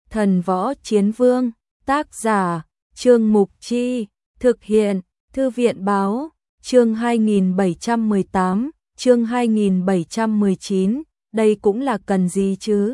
Thần Võ Chiến Vương, tác giả, Trương Mục Chi, thực hiện, Thư viện Báo, chương 2718, chương 2719, đây cũng là cần gì chứ?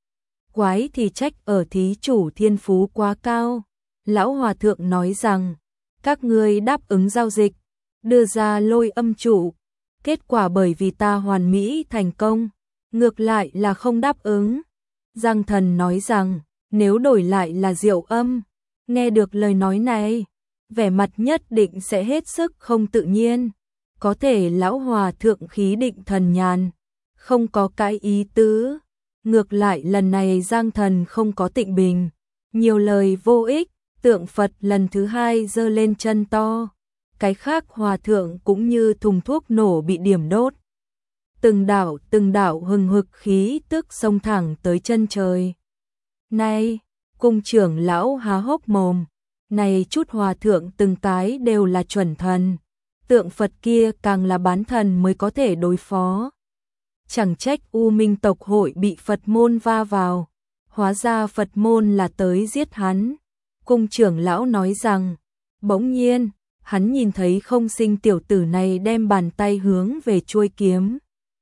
Quái thì trách ở thí chủ thiên phú quá cao. Lão Hòa Thượng nói rằng, các ngươi đáp ứng giao dịch, đưa ra Lôi Âm trụ, kết quả bởi vì ta hoàn mỹ thành công, ngược lại là không đáp ứng. Giang Thần nói rằng, nếu đổi lại là Diệu Âm, nghe được lời nói này, vẻ mặt nhất định sẽ hết sức không tự nhiên. Có thể Lão Hòa Thượng khí định thần nhàn, không có cái ý tứ. Ngược lại lần này Giang Thần không có tịnh bình, nhiều lời vô ích. Tượng Phật lần thứ hai giơ lên chân to, cái khác hòa thượng cũng như thùng thuốc nổ bị điểm đốt. Từng đạo hừng hực khí tức xông thẳng tới chân trời. Này, cung trưởng lão há hốc mồm, này chút hòa thượng từng cái đều là chuẩn thần, tượng Phật kia càng là bán thần mới có thể đối phó. Chẳng trách U Minh tộc hội bị Phật môn va vào, hóa ra Phật môn là tới giết hắn. Cung trưởng lão nói rằng, bỗng nhiên, hắn nhìn thấy Không Sinh tiểu tử này đem bàn tay hướng về chuôi kiếm.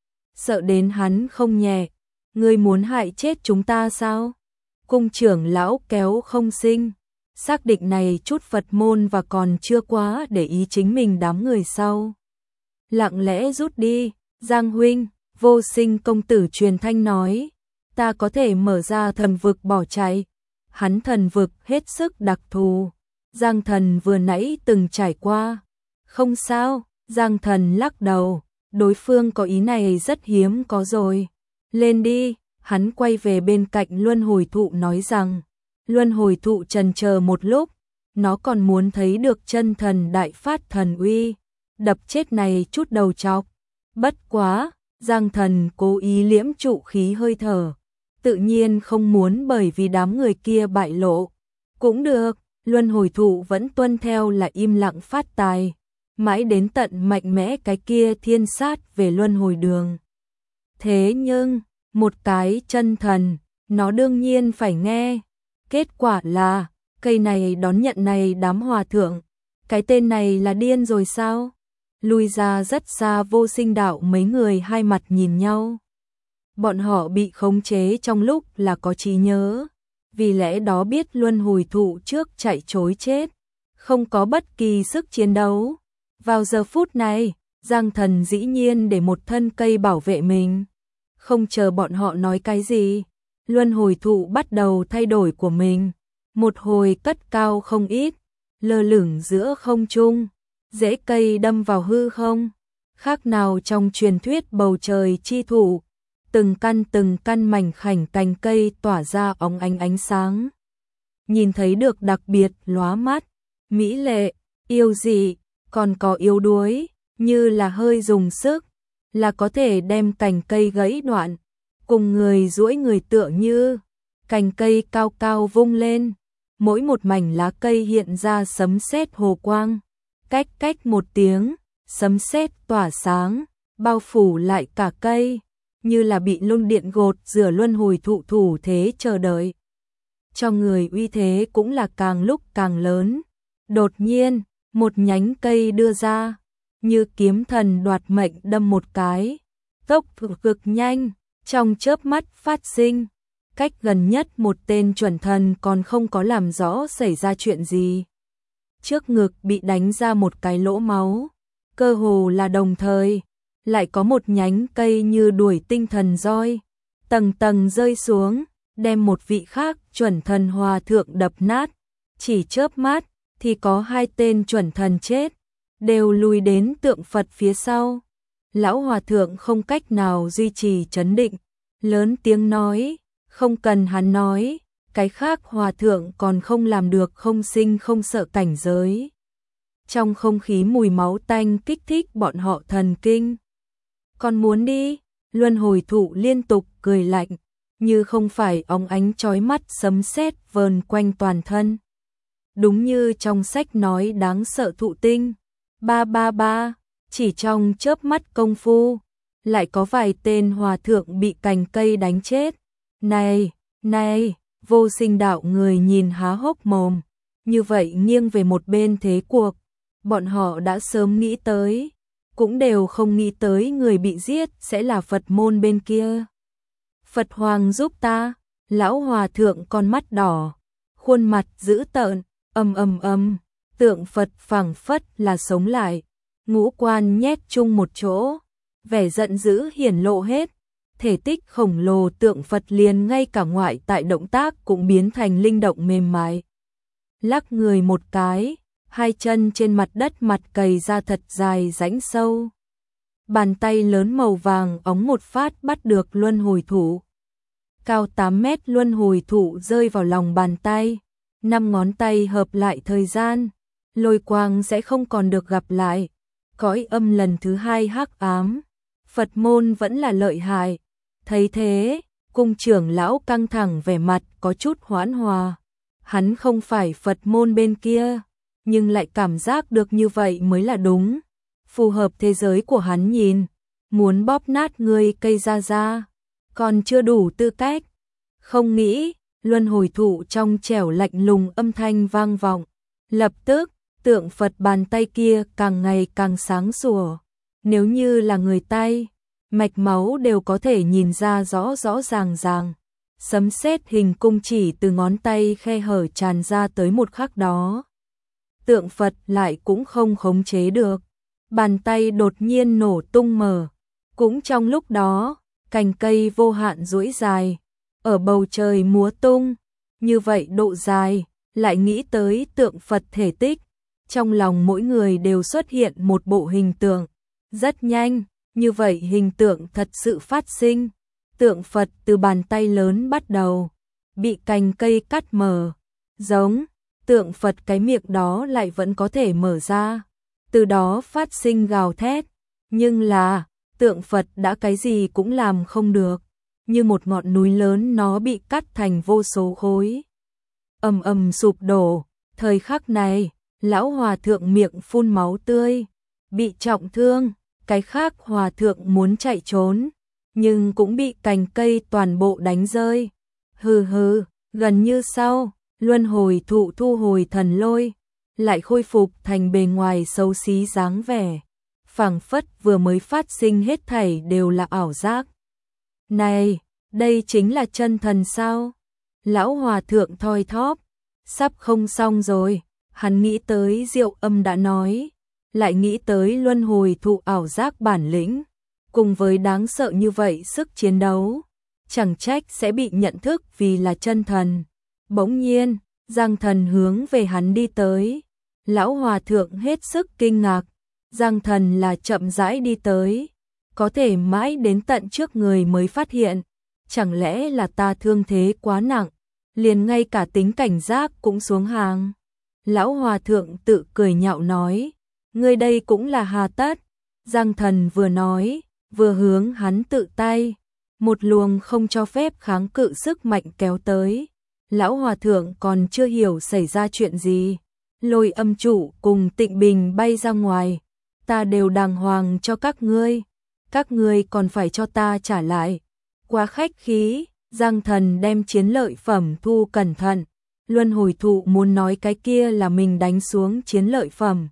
Sợ đến hắn không nhẹ, ngươi muốn hại chết chúng ta sao? Cung trưởng lão kéo Không Sinh, xác định này chút Phật môn và còn chưa quá để ý chính mình đám người sau. Lặng lẽ rút đi, Giang huynh, Vô Sinh công tử truyền thanh nói, ta có thể mở ra thần vực bỏ chạy. Hắn thần vực hết sức đặc thù, Giang Thần vừa nãy từng trải qua. Không sao, Giang Thần lắc đầu, đối phương có ý này rất hiếm có rồi. Lên đi, hắn quay về bên cạnh Luân Hồi Thụ nói rằng, Luân Hồi Thụ chần chờ một lúc, nó còn muốn thấy được chân thần đại phát thần uy, đập chết này chút đầu chọc. Bất quá, Giang Thần cố ý liễm trụ khí hơi thở. Tự nhiên không muốn bởi vì đám người kia bại lộ. Cũng được, Luân Hồi Thụ vẫn tuân theo là im lặng phát tài. Mãi đến tận mạnh mẽ cái kia thiên sát về Luân Hồi Đường. Thế nhưng, một cái chân thần, nó đương nhiên phải nghe. Kết quả là, cây này đón nhận này đám hòa thượng. Cái tên này là điên rồi sao? Lui ra rất xa Vô Sinh đạo mấy người hai mặt nhìn nhau. Bọn họ bị khống chế trong lúc là có trí nhớ, vì lẽ đó biết Luân Hồi Thụ trước chạy trối chết, không có bất kỳ sức chiến đấu. Vào giờ phút này, Giang Thần dĩ nhiên để một thân cây bảo vệ mình. Không chờ bọn họ nói cái gì, Luân Hồi Thụ bắt đầu thay đổi của mình, một hồi cất cao không ít, lơ lửng giữa không trung, rễ cây đâm vào hư không, khác nào trong truyền thuyết bầu trời chi thụ. Từng căn mảnh khảnh cành cây tỏa ra óng ánh sáng. Nhìn thấy được đặc biệt lóa mắt, mỹ lệ, yêu dị, còn có yếu đuối, như là hơi dùng sức, là có thể đem cành cây gãy đoạn, cùng người duỗi người tựa như, cành cây cao cao vung lên, mỗi một mảnh lá cây hiện ra sấm sét hồ quang, cách một tiếng, sấm sét tỏa sáng, bao phủ lại cả cây. Như là bị lung điện gột rửa Luân Hồi Thụ thủ thế chờ đợi. Cho người uy thế cũng là càng lúc càng lớn. Đột nhiên, một nhánh cây đưa ra, như kiếm thần đoạt mệnh đâm một cái. Tốc độ cực nhanh, trong chớp mắt phát sinh. Cách gần nhất một tên chuẩn thần còn không có làm rõ xảy ra chuyện gì. Trước ngực bị đánh ra một cái lỗ máu, cơ hồ là đồng thời. Lại có một nhánh cây như đuổi tinh thần roi, tầng tầng rơi xuống, đem một vị khác chuẩn thần hòa thượng đập nát. Chỉ chớp mắt, thì có hai tên chuẩn thần chết, đều lùi đến tượng Phật phía sau. Lão hòa thượng không cách nào duy trì trấn định, lớn tiếng nói, không cần hắn nói, cái khác hòa thượng còn không làm được không sinh không sợ cảnh giới. Trong không khí mùi máu tanh kích thích bọn họ thần kinh. Còn muốn đi, Luân Hồi Thụ liên tục cười lạnh, như không phải óng ánh chói mắt sấm sét vờn quanh toàn thân. Đúng như trong sách nói đáng sợ thụ tinh, ba, chỉ trong chớp mắt công phu, lại có vài tên hòa thượng bị cành cây đánh chết. Này, Vô Sinh đạo người nhìn há hốc mồm, như vậy nghiêng về một bên thế cuộc, bọn họ đã sớm nghĩ tới, cũng đều không nghĩ tới người bị giết sẽ là Phật môn bên kia. Phật Hoàng giúp ta, lão hòa thượng con mắt đỏ, khuôn mặt dữ tợn, tượng Phật phảng phất là sống lại, ngũ quan nhét chung một chỗ, vẻ giận dữ hiển lộ hết, thể tích khổng lồ tượng Phật liền ngay cả ngoại tại động tác cũng biến thành linh động mềm mại. Lắc người một cái, hai chân trên mặt đất mặt cày ra thật dài rãnh sâu. Bàn tay lớn màu vàng óng một phát bắt được luân hồi thụ. Cao 8 mét luân hồi thụ rơi vào lòng bàn tay, 5 ngón tay hợp lại thời gian, lôi quang sẽ không còn được gặp lại. Cõi âm lần thứ 2 hắc ám, Phật môn vẫn là lợi hại. Thấy thế, cung trưởng lão căng thẳng vẻ mặt có chút hoãn hòa. Hắn không phải Phật môn bên kia, nhưng lại cảm giác được như vậy mới là đúng. Phù hợp thế giới của hắn nhìn, muốn bóp nát ngươi cây ra, còn chưa đủ tư cách. Không nghĩ, luân hồi thụ trong trẻo lạnh lùng âm thanh vang vọng. Lập tức, tượng Phật bàn tay kia càng ngày càng sáng sủa. Nếu như là người tay, mạch máu đều có thể nhìn ra rõ rõ ràng. Sấm sét hình cung chỉ từ ngón tay khe hở tràn ra tới một khắc đó. Tượng Phật lại cũng không khống chế được. Bàn tay đột nhiên nổ tung mở. Cũng trong lúc đó, cành cây vô hạn duỗi dài, ở bầu trời múa tung. Như vậy độ dài, lại nghĩ tới tượng Phật thể tích. Trong lòng mỗi người đều xuất hiện một bộ hình tượng. Rất nhanh, như vậy hình tượng thật sự phát sinh. Tượng Phật từ bàn tay lớn bắt đầu, bị cành cây cắt mở. Giống, tượng Phật cái miệng đó lại vẫn có thể mở ra. Từ đó phát sinh gào thét. Nhưng là, tượng Phật đã cái gì cũng làm không được. Như một ngọn núi lớn nó bị cắt thành vô số khối. Sụp đổ. Thời khắc này, lão hòa thượng miệng phun máu tươi, bị trọng thương. Cái khác hòa thượng muốn chạy trốn, nhưng cũng bị cành cây toàn bộ đánh rơi. Hừ, gần như sau, luân hồi thụ thu hồi thần lôi, lại khôi phục thành bề ngoài xấu xí dáng vẻ. Phảng phất vừa mới phát sinh hết thảy đều là ảo giác. Này, đây chính là chân thần sao? Lão hòa thượng thoi thóp, sắp không xong rồi, hắn nghĩ tới Diệu Âm đã nói, lại nghĩ tới luân hồi thụ ảo giác bản lĩnh, cùng với đáng sợ như vậy sức chiến đấu, chẳng trách sẽ bị nhận thức vì là chân thần. Bỗng nhiên, Giang Thần hướng về hắn đi tới. Lão hòa thượng hết sức kinh ngạc. Giang Thần là chậm rãi đi tới, có thể mãi đến tận trước người mới phát hiện. Chẳng lẽ là ta thương thế quá nặng, liền ngay cả tính cảnh giác cũng xuống hàng. Lão hòa thượng tự cười nhạo nói, ngươi đây cũng là hà tất. Giang Thần vừa nói, vừa hướng hắn tự tay, một luồng không cho phép kháng cự sức mạnh kéo tới. Lão hòa thượng còn chưa hiểu xảy ra chuyện gì, Lôi Âm chủ cùng Tịnh Bình bay ra ngoài. Ta đều đàng hoàng cho các ngươi còn phải cho ta trả lại. Quá khách khí. Giang Thần đem chiến lợi phẩm thu cẩn thận. Luân hồi thụ muốn nói cái kia là mình đánh xuống chiến lợi phẩm.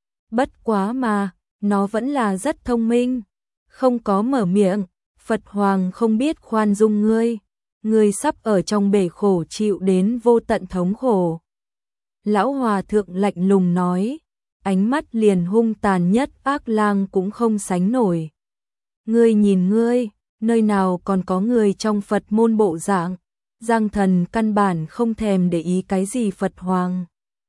Bất quá mà, nó vẫn là rất thông minh. Không có mở miệng, Phật Hoàng không biết khoan dung ngươi sắp ở trong bể khổ chịu đến vô tận thống khổ. Lão hòa thượng lạnh lùng nói, ánh mắt liền hung tàn nhất ác lang cũng không sánh nổi. Ngươi nhìn ngươi, nơi nào còn có người trong Phật môn bộ dạng. Giang Thần căn bản không thèm để ý cái gì Phật Hoàng.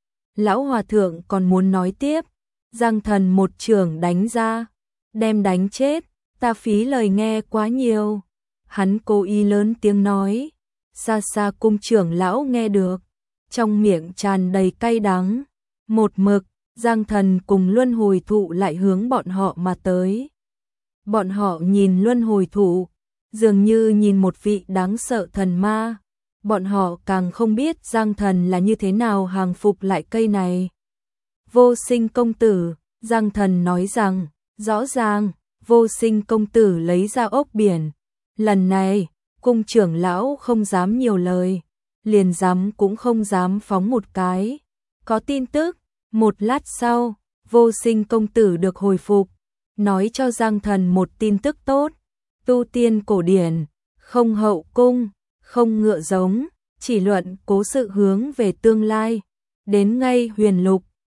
Lão hòa thượng còn muốn nói tiếp, Giang Thần một chưởng đánh ra, đem đánh chết, ta phí lời nghe quá nhiều. Hắn cố ý lớn tiếng nói, xa xa cung trưởng lão nghe được, trong miệng tràn đầy cay đắng. Một mực, Giang Thần cùng luân hồi thụ lại hướng bọn họ mà tới. Bọn họ nhìn luân hồi thụ, dường như nhìn một vị đáng sợ thần ma. Bọn họ càng không biết Giang Thần là như thế nào hàng phục lại cây này. Vô Sinh công tử, Giang Thần nói rằng, rõ ràng, Vô Sinh công tử lấy ra ốc biển. Lần này, cung trưởng lão không dám nhiều lời, liền dám cũng không dám phóng một cái. Có tin tức, một lát sau, Vô Sinh công tử được hồi phục, nói cho Giang Thần một tin tức tốt, tu tiên cổ điển, không hậu cung, không ngựa giống, chỉ luận cố sự hướng về tương lai, đến ngay huyền lục,